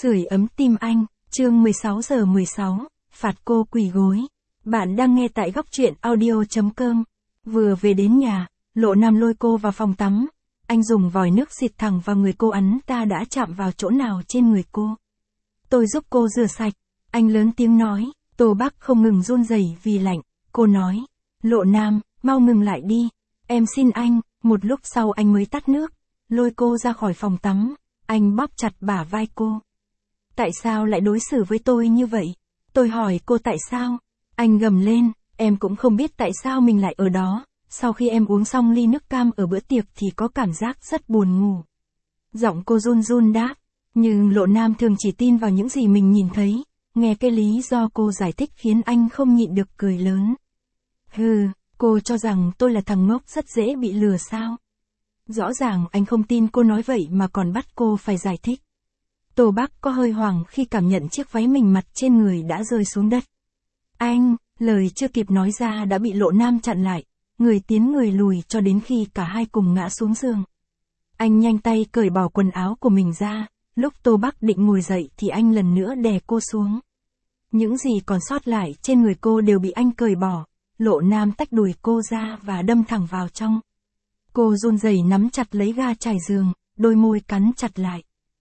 Sưởi ấm tim anh, chương 16 giờ 16, phạt cô quỳ gối. Bạn đang nghe tại góc truyện audio.com. Vừa về đến nhà, Lộ Nam lôi cô vào phòng tắm. Anh dùng vòi nước xịt thẳng vào người cô, ấn ta đã chạm vào chỗ nào trên người cô. Tôi giúp cô rửa sạch. Anh lớn tiếng nói. Tô Bắc không ngừng run rẩy vì lạnh. Cô nói, Lộ Nam, mau ngừng lại đi. Em xin anh. Một lúc sau anh mới tắt nước, lôi cô ra khỏi phòng tắm. Anh bóp chặt bả vai cô. Tại sao lại đối xử với tôi như vậy? Tôi hỏi cô tại sao? Anh gầm lên, em cũng không biết tại sao mình lại ở đó. Sau khi em uống xong ly nước cam ở bữa tiệc thì có cảm giác rất buồn ngủ. Giọng cô run run đáp, nhưng Lộ Nam thường chỉ tin vào những gì mình nhìn thấy. Nghe cái lý do cô giải thích khiến anh không nhịn được cười lớn. Hừ, cô cho rằng tôi là thằng ngốc rất dễ bị lừa sao? Rõ ràng anh không tin cô nói vậy mà còn bắt cô phải giải thích. Tô Bắc có hơi hoảng khi cảm nhận chiếc váy mình mặc trên người đã rơi xuống đất. Anh, lời chưa kịp nói ra đã bị Lộ Nam chặn lại, người tiến người lùi cho đến khi cả hai cùng ngã xuống giường. Anh nhanh tay cởi bỏ quần áo của mình ra, lúc Tô Bắc định ngồi dậy thì anh lần nữa đè cô xuống. Những gì còn sót lại trên người cô đều bị anh cởi bỏ, Lộ Nam tách đùi cô ra và đâm thẳng vào trong. Cô run rẩy nắm chặt lấy ga trải giường, đôi môi cắn chặt lại.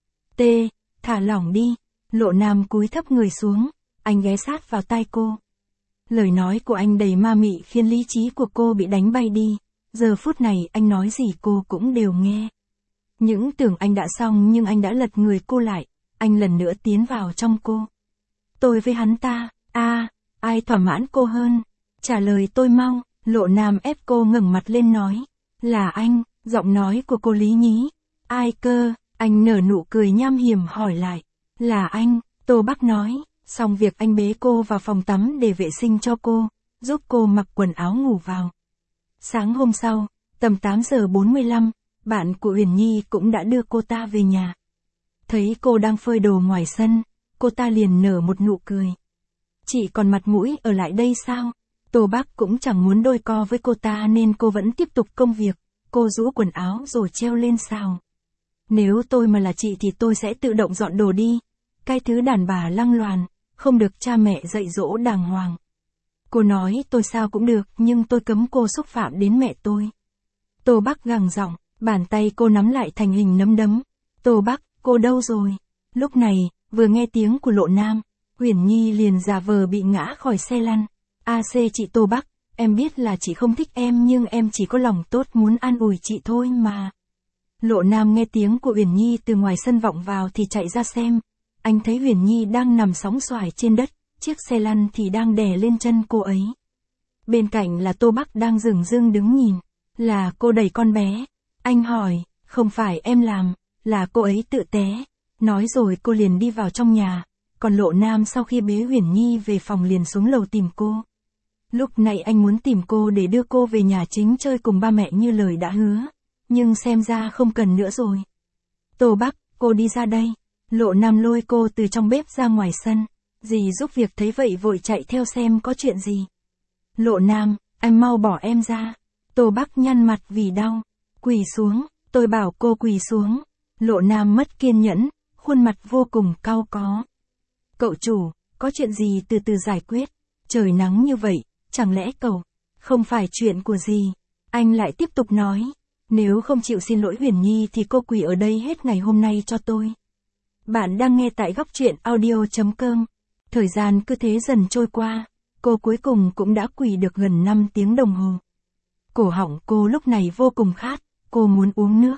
Thả lỏng đi. Lộ Nam cúi thấp người xuống, anh ghé sát vào tai cô. Lời nói của anh đầy ma mị khiến lý trí của cô bị đánh bay đi. Giờ phút này anh nói gì cô cũng đều nghe. Những tưởng anh đã xong nhưng anh đã lật người cô lại. Anh lần nữa tiến vào trong cô. Tôi với hắn ta, ai thỏa mãn cô hơn? Trả lời tôi mau. Lộ Nam ép cô ngẩng mặt lên nói. Là anh. Giọng nói của cô lý nhí. Ai cơ? Anh nở nụ cười nham hiểm hỏi lại. Là anh. Tô Bắc nói. Xong việc anh bế cô vào phòng tắm để vệ sinh cho cô, giúp cô mặc quần áo ngủ vào. Sáng hôm sau, tầm 8 giờ 45, bạn của Uyển Nhi cũng đã đưa cô ta về nhà. Thấy cô đang phơi đồ ngoài sân, cô ta liền nở một nụ cười. Chị còn mặt mũi ở lại đây sao? Tô Bắc cũng chẳng muốn đôi co với cô ta nên cô vẫn tiếp tục công việc. Cô rũ quần áo rồi treo lên xào. Nếu tôi mà là chị thì tôi sẽ tự động dọn đồ đi. Cái thứ đàn bà lăng loàn, không được cha mẹ dạy dỗ đàng hoàng. Cô nói tôi sao cũng được nhưng tôi cấm cô xúc phạm đến mẹ tôi. Tô Bắc gằn giọng, bàn tay cô nắm lại thành hình nắm đấm. Tô Bắc, cô đâu rồi? Lúc này, vừa nghe tiếng của Lộ Nam, Uyển Nhi liền giả vờ bị ngã khỏi xe lăn. Chị Tô Bắc, em biết là chị không thích em nhưng em chỉ có lòng tốt muốn an ủi chị thôi mà. Lộ Nam nghe tiếng của Uyển Nhi từ ngoài sân vọng vào thì chạy ra xem. Anh thấy Uyển Nhi đang nằm sóng xoài trên đất, chiếc xe lăn thì đang đè lên chân cô ấy. Bên cạnh là Tô Bắc đang dửng dưng đứng nhìn. Là cô đẩy con bé. Anh hỏi, không phải em làm, là cô ấy tự té. Nói rồi cô liền đi vào trong nhà. Còn Lộ Nam sau khi bế Uyển Nhi về phòng liền xuống lầu tìm cô. Lúc này anh muốn tìm cô để đưa cô về nhà chính chơi cùng ba mẹ như lời đã hứa. Nhưng xem ra không cần nữa rồi. Tô Bắc, cô đi ra đây. Lộ Nam lôi cô từ trong bếp ra ngoài sân. Dì giúp việc thấy vậy vội chạy theo xem có chuyện gì. Lộ Nam, anh mau bỏ em ra. Tô Bắc nhăn mặt vì đau. Quỳ xuống, tôi bảo cô quỳ xuống. Lộ Nam mất kiên nhẫn, khuôn mặt vô cùng cau có. Cậu chủ, có chuyện gì từ từ giải quyết. Trời nắng như vậy, chẳng lẽ cậu, không phải chuyện của gì. Anh lại tiếp tục nói. Nếu không chịu xin lỗi Uyển Nhi thì cô quỳ ở đây hết ngày hôm nay cho tôi. Bạn đang nghe tại góc truyện audio.com. Thời gian cứ thế dần trôi qua, cô cuối cùng cũng đã quỳ được gần 5 tiếng đồng hồ. Cổ họng cô lúc này vô cùng khát, cô muốn uống nước.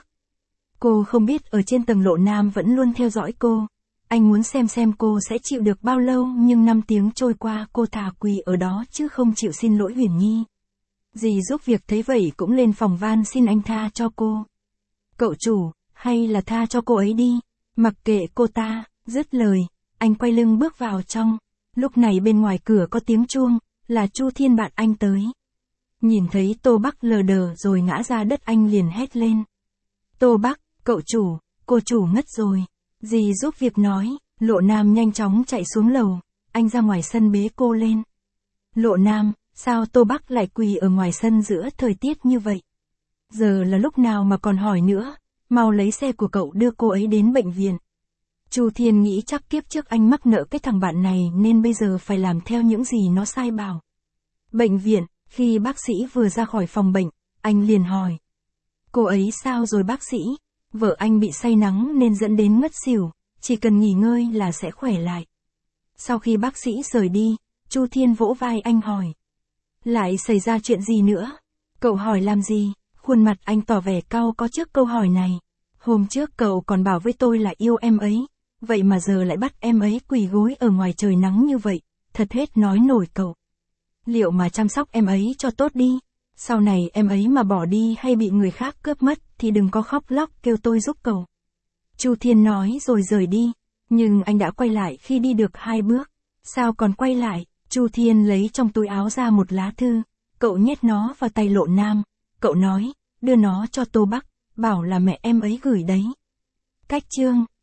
Cô không biết ở trên tầng Lộ Nam vẫn luôn theo dõi cô. Anh muốn xem cô sẽ chịu được bao lâu nhưng 5 tiếng trôi qua cô thà quỳ ở đó chứ không chịu xin lỗi Uyển Nhi. Dì giúp việc thấy vậy cũng lên phòng van xin anh tha cho cô. Cậu chủ, hay là tha cho cô ấy đi. Mặc kệ cô ta, dứt lời, anh quay lưng bước vào trong. Lúc này bên ngoài cửa có tiếng chuông, là Chu Thiên bạn anh tới. Nhìn thấy Tô Bắc lờ đờ rồi ngã ra đất anh liền hét lên. Tô Bắc, cậu chủ, cô chủ ngất rồi. Dì giúp việc nói, Lộ Nam nhanh chóng chạy xuống lầu, anh ra ngoài sân bế cô lên. Lộ Nam, sao Tô Bắc lại quỳ ở ngoài sân giữa thời tiết như vậy? Giờ là lúc nào mà còn hỏi nữa, mau lấy xe của cậu đưa cô ấy đến bệnh viện. Chu Thiên nghĩ chắc kiếp trước anh mắc nợ cái thằng bạn này nên bây giờ phải làm theo những gì nó sai bảo. Bệnh viện, khi bác sĩ vừa ra khỏi phòng bệnh, anh liền hỏi. Cô ấy sao rồi bác sĩ? Vợ anh bị say nắng nên dẫn đến ngất xỉu, chỉ cần nghỉ ngơi là sẽ khỏe lại. Sau khi bác sĩ rời đi, Chu Thiên vỗ vai anh hỏi. Lại xảy ra chuyện gì nữa? Cậu hỏi làm gì? Khuôn mặt anh tỏ vẻ cau có trước câu hỏi này. Hôm trước cậu còn bảo với tôi là yêu em ấy, vậy mà giờ lại bắt em ấy quỳ gối ở ngoài trời nắng như vậy, thật hết nói nổi cậu. Liệu mà chăm sóc em ấy cho tốt đi, sau này em ấy mà bỏ đi hay bị người khác cướp mất thì đừng có khóc lóc kêu tôi giúp cậu. Chu Thiên nói rồi rời đi, nhưng anh đã quay lại khi đi được 2 bước. Sao còn quay lại? Chu Thiên lấy trong túi áo ra một lá thư, cậu nhét nó vào tay Lộ Nam, cậu nói, đưa nó cho Tô Bắc, bảo là mẹ em ấy gửi đấy. Cách chương